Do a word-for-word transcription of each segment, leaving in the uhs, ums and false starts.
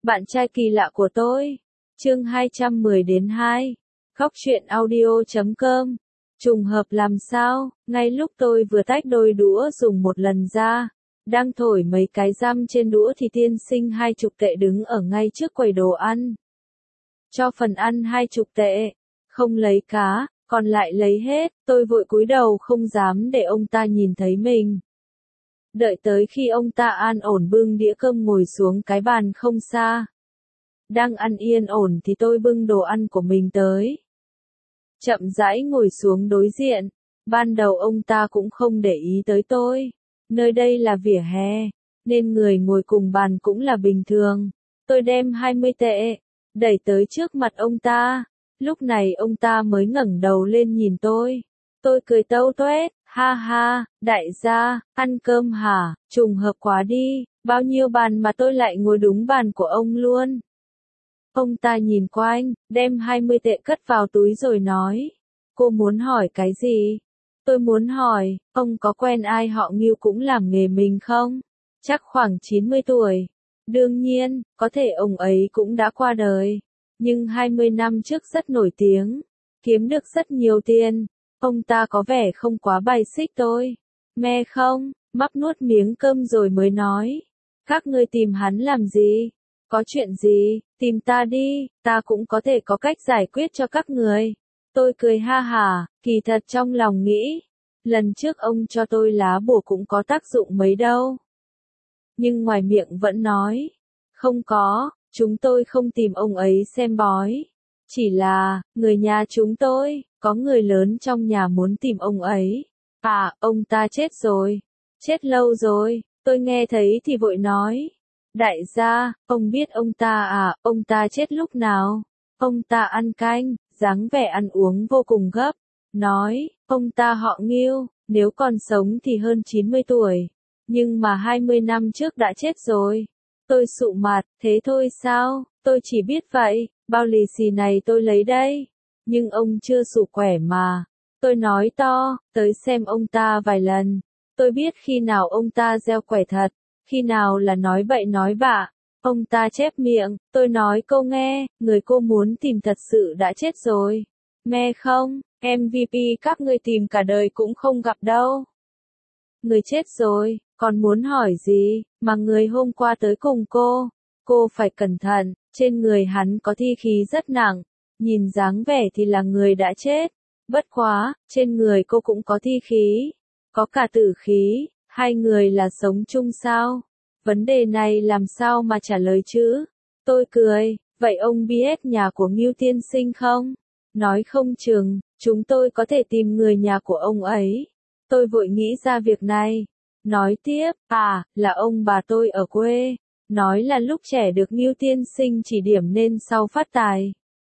Bạn trai kỳ lạ của tôi. Chương hai trăm mười đến hai. Khóc chuyện audio chấm com. Trùng hợp làm sao, ngay lúc tôi vừa tách đôi đũa dùng một lần ra, đang thổi mấy cái răm trên đũa thì tiên sinh hai chục tệ đứng ở ngay trước quầy đồ ăn. Cho phần ăn hai chục tệ, không lấy cá, còn lại lấy hết, tôi vội cúi đầu không dám để ông ta nhìn thấy mình. Đợi tới khi ông ta an ổn bưng đĩa cơm ngồi xuống cái bàn không xa. Đang ăn yên ổn thì tôi bưng đồ ăn của mình tới. Chậm rãi ngồi xuống đối diện, ban đầu ông ta cũng không để ý tới tôi. Nơi đây là vỉa hè, nên người ngồi cùng bàn cũng là bình thường. Tôi đem hai mươi tệ, đẩy tới trước mặt ông ta. Lúc này ông ta mới ngẩng đầu lên nhìn tôi. Tôi cười tâu tuét, ha ha, đại gia, ăn cơm hả, trùng hợp quá đi, bao nhiêu bàn mà tôi lại ngồi đúng bàn của ông luôn. Ông ta nhìn quanh, đem hai mươi tệ cất vào túi rồi nói, cô muốn hỏi cái gì? Tôi muốn hỏi, ông có quen ai họ Ngưu cũng làm nghề mình không? Chắc khoảng chín mươi tuổi. Đương nhiên, có thể ông ấy cũng đã qua đời. Nhưng hai mươi năm trước rất nổi tiếng, kiếm được rất nhiều tiền. Ông ta có vẻ không quá bài xích tôi. Me không, mắc nuốt miếng cơm rồi mới nói. Các ngươi tìm hắn làm gì? Có chuyện gì, tìm ta đi, ta cũng có thể có cách giải quyết cho các người. Tôi cười ha hả, kỳ thật trong lòng nghĩ. Lần trước ông cho tôi lá bùa cũng có tác dụng mấy đâu. Nhưng ngoài miệng vẫn nói. Không có, chúng tôi không tìm ông ấy xem bói. Chỉ là, người nhà chúng tôi, có người lớn trong nhà muốn tìm ông ấy. À, ông ta chết rồi. Chết lâu rồi, tôi nghe thấy thì vội nói. Đại gia, ông biết ông ta à, ông ta chết lúc nào? Ông ta ăn canh, dáng vẻ ăn uống vô cùng gấp. Nói, ông ta họ Ngưu, nếu còn sống thì hơn chín mươi tuổi. Nhưng mà hai mươi năm trước đã chết rồi. Tôi sụ mặt, thế thôi sao? Tôi chỉ biết vậy, bao lì xì này tôi lấy đây. Nhưng ông chưa sụ quẻ mà. Tôi nói to, tới xem ông ta vài lần. Tôi biết khi nào ông ta gieo quẻ thật, khi nào là nói bậy nói bạ. Ông ta chép miệng, tôi nói cô nghe, người cô muốn tìm thật sự đã chết rồi. Me không, em vê pê các ngươi tìm cả đời cũng không gặp đâu. Người chết rồi, còn muốn hỏi gì, mà người hôm qua tới cùng cô. Cô phải cẩn thận, trên người hắn có thi khí rất nặng, nhìn dáng vẻ thì là người đã chết. Bất quá, trên người cô cũng có thi khí, có cả tử khí, hai người là sống chung sao? Vấn đề này làm sao mà trả lời chứ? Tôi cười, vậy ông biết nhà của Ngưu tiên sinh không? Nói không chừng, chúng tôi có thể tìm người nhà của ông ấy. Tôi vội nghĩ ra việc này. Nói tiếp, à, là ông bà tôi ở quê. Nói là lúc trẻ được Ngưu tiên sinh chỉ điểm nên sau phát tài.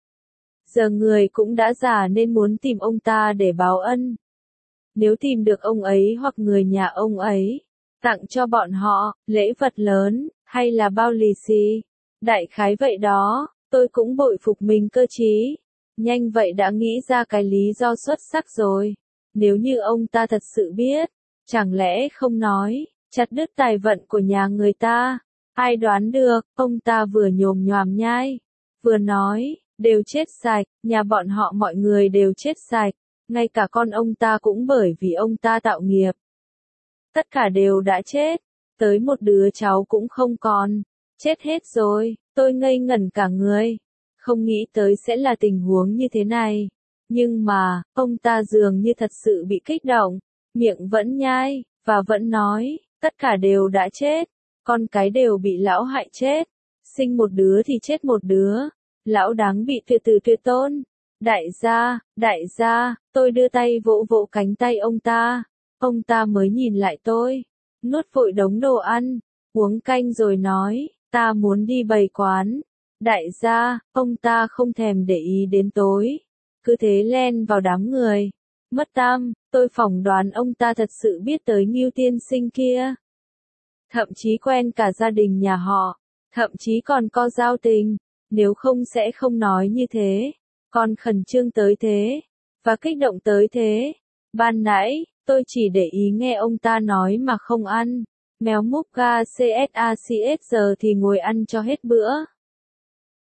Giờ người cũng đã già nên muốn tìm ông ta để báo ân. Nếu tìm được ông ấy hoặc người nhà ông ấy, tặng cho bọn họ, lễ vật lớn, hay là bao lì xì. Đại khái vậy đó, tôi cũng bội phục mình cơ trí. Nhanh vậy đã nghĩ ra cái lý do xuất sắc rồi. Nếu như ông ta thật sự biết, chẳng lẽ không nói, chặt đứt tài vận của nhà người ta. Ai đoán được, ông ta vừa nhồm nhoàm nhai, vừa nói, đều chết sạch, nhà bọn họ mọi người đều chết sạch, ngay cả con ông ta cũng bởi vì ông ta tạo nghiệp. Tất cả đều đã chết, tới một đứa cháu cũng không còn, chết hết rồi, tôi ngây ngẩn cả người, không nghĩ tới sẽ là tình huống như thế này. Nhưng mà, ông ta dường như thật sự bị kích động, miệng vẫn nhai, và vẫn nói, tất cả đều đã chết, con cái đều bị lão hại chết, sinh một đứa thì chết một đứa, lão đáng bị tuyệt tử tuyệt tôn. Đại gia, đại gia, tôi đưa tay vỗ vỗ cánh tay ông ta, ông ta mới nhìn lại tôi, nuốt vội đống đồ ăn, uống canh rồi nói, ta muốn đi bày quán. Đại gia, ông ta không thèm để ý đến tối, cứ thế len vào đám người. Mất tăm, tôi phỏng đoán ông ta thật sự biết tới Ngưu tiên sinh kia. Thậm chí quen cả gia đình nhà họ, thậm chí còn có giao tình, nếu không sẽ không nói như thế, còn khẩn trương tới thế, và kích động tới thế. Ban nãy, tôi chỉ để ý nghe ông ta nói mà không ăn, méo múc ga xát giờ thì ngồi ăn cho hết bữa.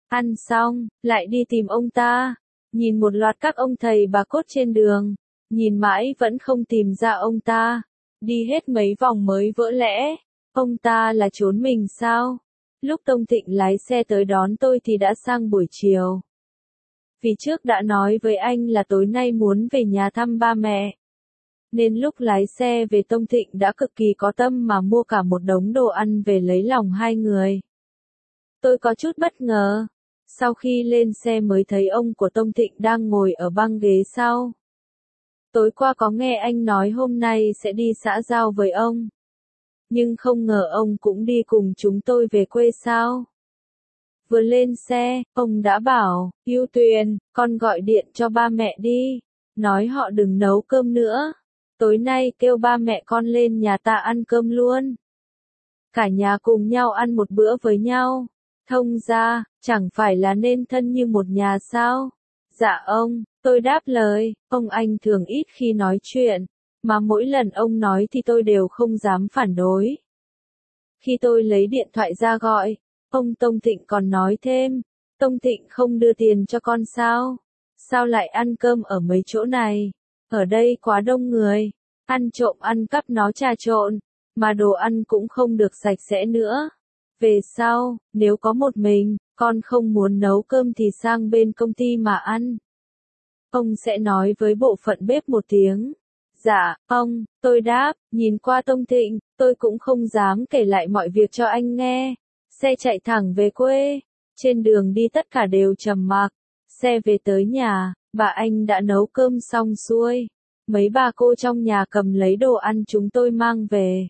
Ăn xong, lại đi tìm ông ta. Nhìn một loạt các ông thầy bà cốt trên đường. Nhìn mãi vẫn không tìm ra ông ta. Đi hết mấy vòng mới vỡ lẽ. Ông ta là trốn mình sao? Lúc Tông Thịnh lái xe tới đón tôi thì đã sang buổi chiều. Vì trước đã nói với anh là tối nay muốn về nhà thăm ba mẹ. Nên lúc lái xe về Tông Thịnh đã cực kỳ có tâm mà mua cả một đống đồ ăn về lấy lòng hai người. Tôi có chút bất ngờ. Sau khi lên xe mới thấy ông của Tông Thịnh đang ngồi ở băng ghế sau. Tối qua có nghe anh nói hôm nay sẽ đi xã giao với ông. Nhưng không ngờ ông cũng đi cùng chúng tôi về quê sao. Vừa lên xe, ông đã bảo, Yêu Tuyền, con gọi điện cho ba mẹ đi. Nói họ đừng nấu cơm nữa. Tối nay kêu ba mẹ con lên nhà ta ăn cơm luôn. Cả nhà cùng nhau ăn một bữa với nhau. Thông ra, chẳng phải là nên thân như một nhà sao? Dạ ông, tôi đáp lời, ông anh thường ít khi nói chuyện. Mà mỗi lần ông nói thì tôi đều không dám phản đối. Khi tôi lấy điện thoại ra gọi, ông Tông Thịnh còn nói thêm, Tông Thịnh không đưa tiền cho con sao? Sao lại ăn cơm ở mấy chỗ này? Ở đây quá đông người, ăn trộm ăn cắp nó trà trộn, mà đồ ăn cũng không được sạch sẽ nữa. Về sau, nếu có một mình, con không muốn nấu cơm thì sang bên công ty mà ăn. Ông sẽ nói với bộ phận bếp một tiếng. Dạ, ông, tôi đáp, nhìn qua Tông Thịnh, tôi cũng không dám kể lại mọi việc cho anh nghe. Xe chạy thẳng về quê, trên đường đi tất cả đều trầm mặc. Xe về tới nhà, bà anh đã nấu cơm xong xuôi. Mấy bà cô trong nhà cầm lấy đồ ăn chúng tôi mang về.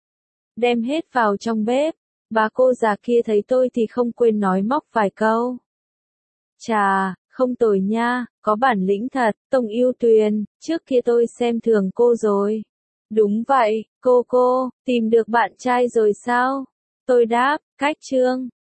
Đem hết vào trong bếp, bà cô già kia thấy tôi thì không quên nói móc vài câu. Chà, không tồi nha, có bản lĩnh thật, Tông Yêu Tuyền, trước kia tôi xem thường cô rồi. Đúng vậy, cô cô, tìm được bạn trai rồi sao? Tôi đáp, cách chương.